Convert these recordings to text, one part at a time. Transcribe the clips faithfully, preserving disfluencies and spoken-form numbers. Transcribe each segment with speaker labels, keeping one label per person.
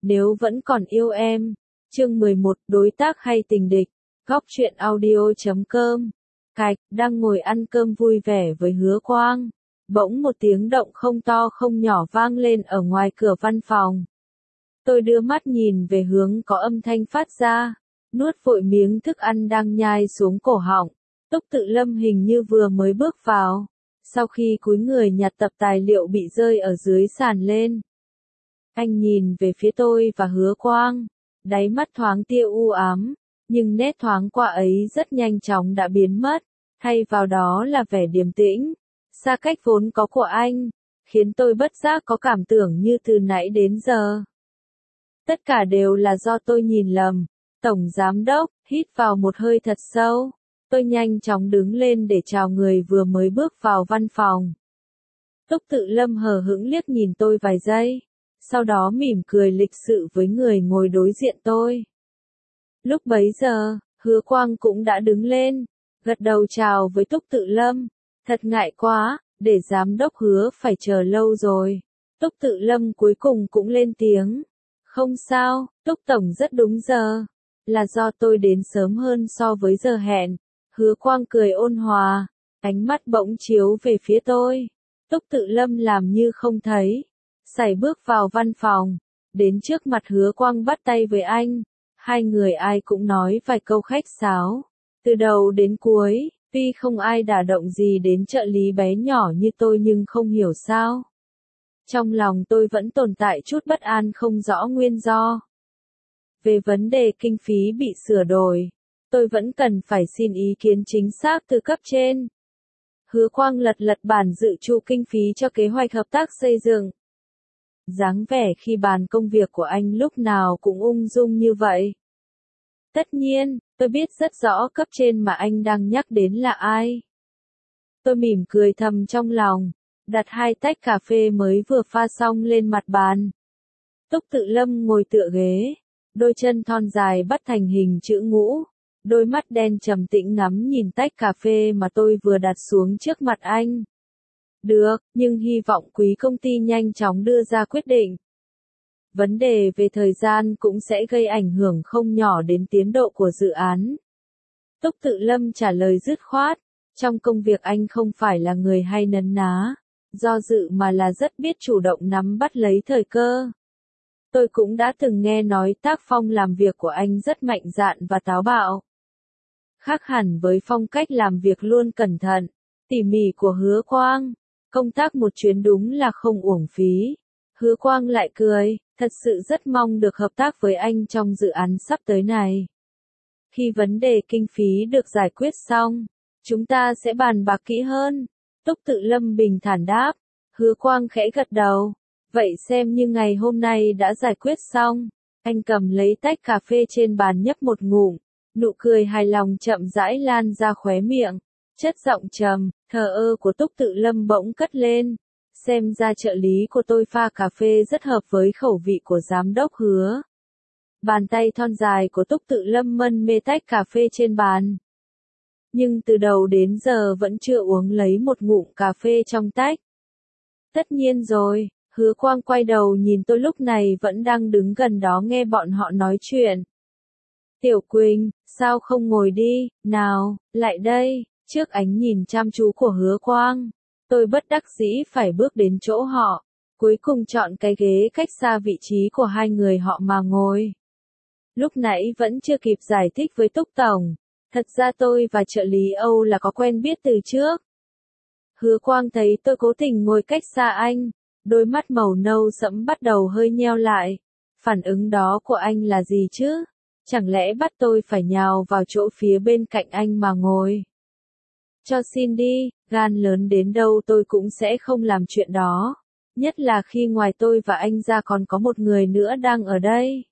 Speaker 1: Nếu vẫn còn yêu em. Chương mười một, đối tác hay tình địch. Góc truyện audio chấm com. Cạch, đang ngồi ăn cơm vui vẻ với Hứa Quang. Bỗng một tiếng động không to không nhỏ vang lên ở ngoài cửa văn phòng. Tôi đưa mắt nhìn về hướng có âm thanh phát ra, nuốt vội miếng thức ăn đang nhai xuống cổ họng. Túc Tự Lâm hình như vừa mới bước vào, sau khi cúi người nhặt tập tài liệu bị rơi ở dưới sàn lên. Anh nhìn về phía tôi và Hứa Quang, đáy mắt thoáng tia u ám, nhưng nét thoáng qua ấy rất nhanh chóng đã biến mất, thay vào đó là vẻ điềm tĩnh, xa cách vốn có của anh, khiến tôi bất giác có cảm tưởng như từ nãy đến giờ. Tất cả đều là do tôi nhìn lầm. Tổng Giám Đốc, hít vào một hơi thật sâu. Tôi nhanh chóng đứng lên để chào người vừa mới bước vào văn phòng. Túc Tự Lâm hờ hững liếc nhìn tôi vài giây, sau đó mỉm cười lịch sự với người ngồi đối diện tôi. Lúc bấy giờ, Hứa Quang cũng đã đứng lên, gật đầu chào với Túc Tự Lâm. Thật ngại quá, để Giám Đốc Hứa phải chờ lâu rồi. Túc Tự Lâm cuối cùng cũng lên tiếng. Không sao, Túc Tổng rất đúng giờ. Là do tôi đến sớm hơn so với giờ hẹn. Hứa Quang cười ôn hòa, ánh mắt bỗng chiếu về phía tôi. Túc Tự Lâm làm như không thấy. Sải bước vào văn phòng, đến trước mặt Hứa Quang bắt tay với anh. Hai người ai cũng nói vài câu khách sáo. Từ đầu đến cuối, tuy không ai đả động gì đến trợ lý bé nhỏ như tôi nhưng không hiểu sao. Trong lòng tôi vẫn tồn tại chút bất an không rõ nguyên do. Về vấn đề kinh phí bị sửa đổi, tôi vẫn cần phải xin ý kiến chính xác từ cấp trên. Hứa Quang lật lật bản dự trù kinh phí cho kế hoạch hợp tác xây dựng. Dáng vẻ khi bàn công việc của anh lúc nào cũng ung dung như vậy. Tất nhiên, tôi biết rất rõ cấp trên mà anh đang nhắc đến là ai. Tôi mỉm cười thầm trong lòng, đặt hai tách cà phê mới vừa pha xong lên mặt bàn. Túc Tự Lâm ngồi tựa ghế, đôi chân thon dài bắt thành hình chữ ngũ, đôi mắt đen trầm tĩnh ngắm nhìn tách cà phê mà tôi vừa đặt xuống trước mặt anh. Được, nhưng hy vọng quý công ty nhanh chóng đưa ra quyết định. Vấn đề về thời gian cũng sẽ gây ảnh hưởng không nhỏ đến tiến độ của dự án. Túc Tự Lâm trả lời dứt khoát, trong công việc anh không phải là người hay nấn ná, do dự mà là rất biết chủ động nắm bắt lấy thời cơ. Tôi cũng đã từng nghe nói tác phong làm việc của anh rất mạnh dạn và táo bạo. Khác hẳn với phong cách làm việc luôn cẩn thận, tỉ mỉ của Hứa Quang, công tác một chuyến đúng là không uổng phí. Hứa Quang lại cười, thật sự rất mong được hợp tác với anh trong dự án sắp tới này. Khi vấn đề kinh phí được giải quyết xong, chúng ta sẽ bàn bạc kỹ hơn. Túc Tự Lâm bình thản đáp. Hứa Quang khẽ gật đầu. Vậy xem như ngày hôm nay đã giải quyết xong. Anh cầm lấy tách cà phê trên bàn nhấp một ngụm. Nụ cười hài lòng chậm rãi lan ra khóe miệng. Chất giọng trầm, thờ ơ của Túc Tự Lâm bỗng cất lên. Xem ra trợ lý của tôi pha cà phê rất hợp với khẩu vị của giám đốc Hứa. Bàn tay thon dài của Túc Tự Lâm mân mê tách cà phê trên bàn. Nhưng từ đầu đến giờ vẫn chưa uống lấy một ngụm cà phê trong tách. Tất nhiên rồi, Hứa Quang quay đầu nhìn tôi lúc này vẫn đang đứng gần đó nghe bọn họ nói chuyện. Tiểu Quỳnh, sao không ngồi đi, nào, lại đây, trước ánh nhìn chăm chú của Hứa Quang. Tôi bất đắc dĩ phải bước đến chỗ họ, cuối cùng chọn cái ghế cách xa vị trí của hai người họ mà ngồi. Lúc nãy vẫn chưa kịp giải thích với Túc Tổng, thật ra tôi và trợ lý Âu là có quen biết từ trước. Hứa Quang thấy tôi cố tình ngồi cách xa anh, đôi mắt màu nâu sẫm bắt đầu hơi nheo lại. Phản ứng đó của anh là gì chứ? Chẳng lẽ bắt tôi phải nhào vào chỗ phía bên cạnh anh mà ngồi? Cho xin đi, gan lớn đến đâu tôi cũng sẽ không làm chuyện đó. Nhất là khi ngoài tôi và anh ra còn có một người nữa đang ở đây.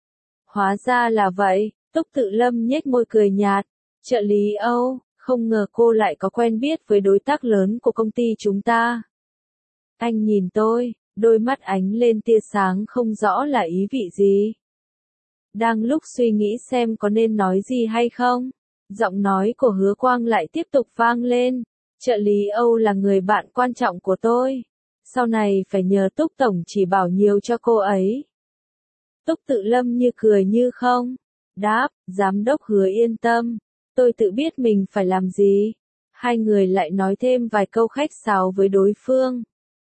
Speaker 1: Hóa ra là vậy, Túc Tự Lâm nhếch môi cười nhạt. Trợ lý Âu, không ngờ cô lại có quen biết với đối tác lớn của công ty chúng ta. Anh nhìn tôi, đôi mắt ánh lên tia sáng không rõ là ý vị gì. Đang lúc suy nghĩ xem có nên nói gì hay không, giọng nói của Hứa Quang lại tiếp tục vang lên. Trợ lý Âu là người bạn quan trọng của tôi. Sau này phải nhờ Túc Tổng chỉ bảo nhiều cho cô ấy. Túc Tự Lâm như cười như không. Đáp, giám đốc Hứa yên tâm. Tôi tự biết mình phải làm gì. Hai người lại nói thêm vài câu khách sáo với đối phương.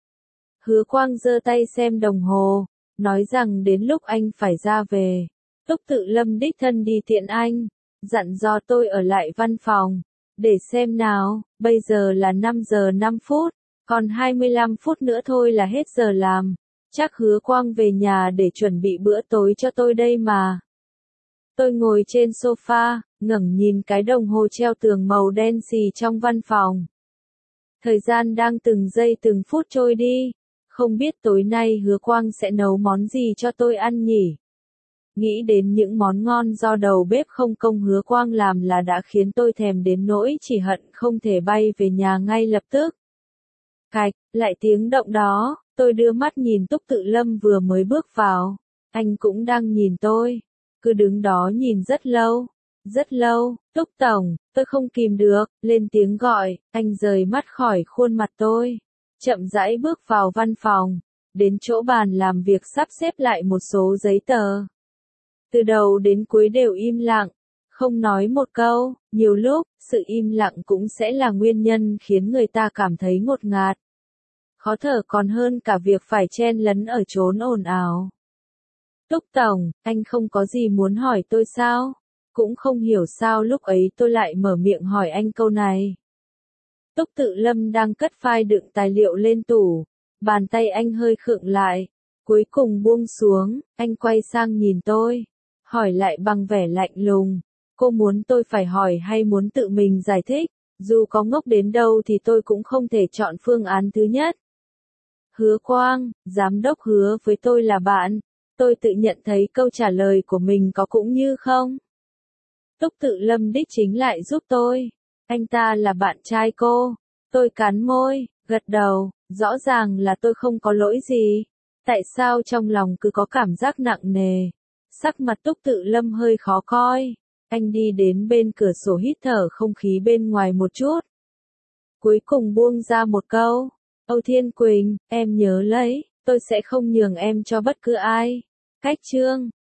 Speaker 1: Hứa Quang giơ tay xem đồng hồ, nói rằng đến lúc anh phải ra về. Túc Tự Lâm đích thân đi tiện anh, dặn dò tôi ở lại văn phòng. Để xem nào, bây giờ là năm giờ năm phút, còn hai mươi lăm phút nữa thôi là hết giờ làm. Chắc Hứa Quang về nhà để chuẩn bị bữa tối cho tôi đây mà. Tôi ngồi trên sofa, ngẩng nhìn cái đồng hồ treo tường màu đen xì trong văn phòng. Thời gian đang từng giây từng phút trôi đi. Không biết tối nay Hứa Quang sẽ nấu món gì cho tôi ăn nhỉ? Nghĩ đến những món ngon do đầu bếp không công Hứa Quang làm là đã khiến tôi thèm đến nỗi chỉ hận không thể bay về nhà ngay lập tức. Cạch, lại tiếng động đó, tôi đưa mắt nhìn Túc Tự Lâm vừa mới bước vào. Anh cũng đang nhìn tôi. Cứ đứng đó nhìn rất lâu. Rất lâu, Túc Tổng, tôi không kìm được, lên tiếng gọi, anh rời mắt khỏi khuôn mặt tôi. Chậm rãi bước vào văn phòng, đến chỗ bàn làm việc sắp xếp lại một số giấy tờ. Từ đầu đến cuối đều im lặng, không nói một câu, nhiều lúc, sự im lặng cũng sẽ là nguyên nhân khiến người ta cảm thấy ngột ngạt. Khó thở còn hơn cả việc phải chen lấn ở chốn ồn ào. Túc Tổng, anh không có gì muốn hỏi tôi sao? Cũng không hiểu sao lúc ấy tôi lại mở miệng hỏi anh câu này. Túc Tự Lâm đang cất file đựng tài liệu lên tủ, bàn tay anh hơi khựng lại, cuối cùng buông xuống, anh quay sang nhìn tôi, hỏi lại bằng vẻ lạnh lùng, cô muốn tôi phải hỏi hay muốn tự mình giải thích, dù có ngốc đến đâu thì tôi cũng không thể chọn phương án thứ nhất. Hứa Quang, giám đốc Hứa với tôi là bạn, tôi tự nhận thấy câu trả lời của mình có cũng như không. Túc Tự Lâm đích chính lại giúp tôi. Anh ta là bạn trai cô. Tôi cắn môi, gật đầu, rõ ràng là tôi không có lỗi gì. Tại sao trong lòng cứ có cảm giác nặng nề? Sắc mặt Túc Tự Lâm hơi khó coi. Anh đi đến bên cửa sổ hít thở không khí bên ngoài một chút. Cuối cùng buông ra một câu. Âu Thiên Quỳnh, em nhớ lấy, tôi sẽ không nhường em cho bất cứ ai. Cách chương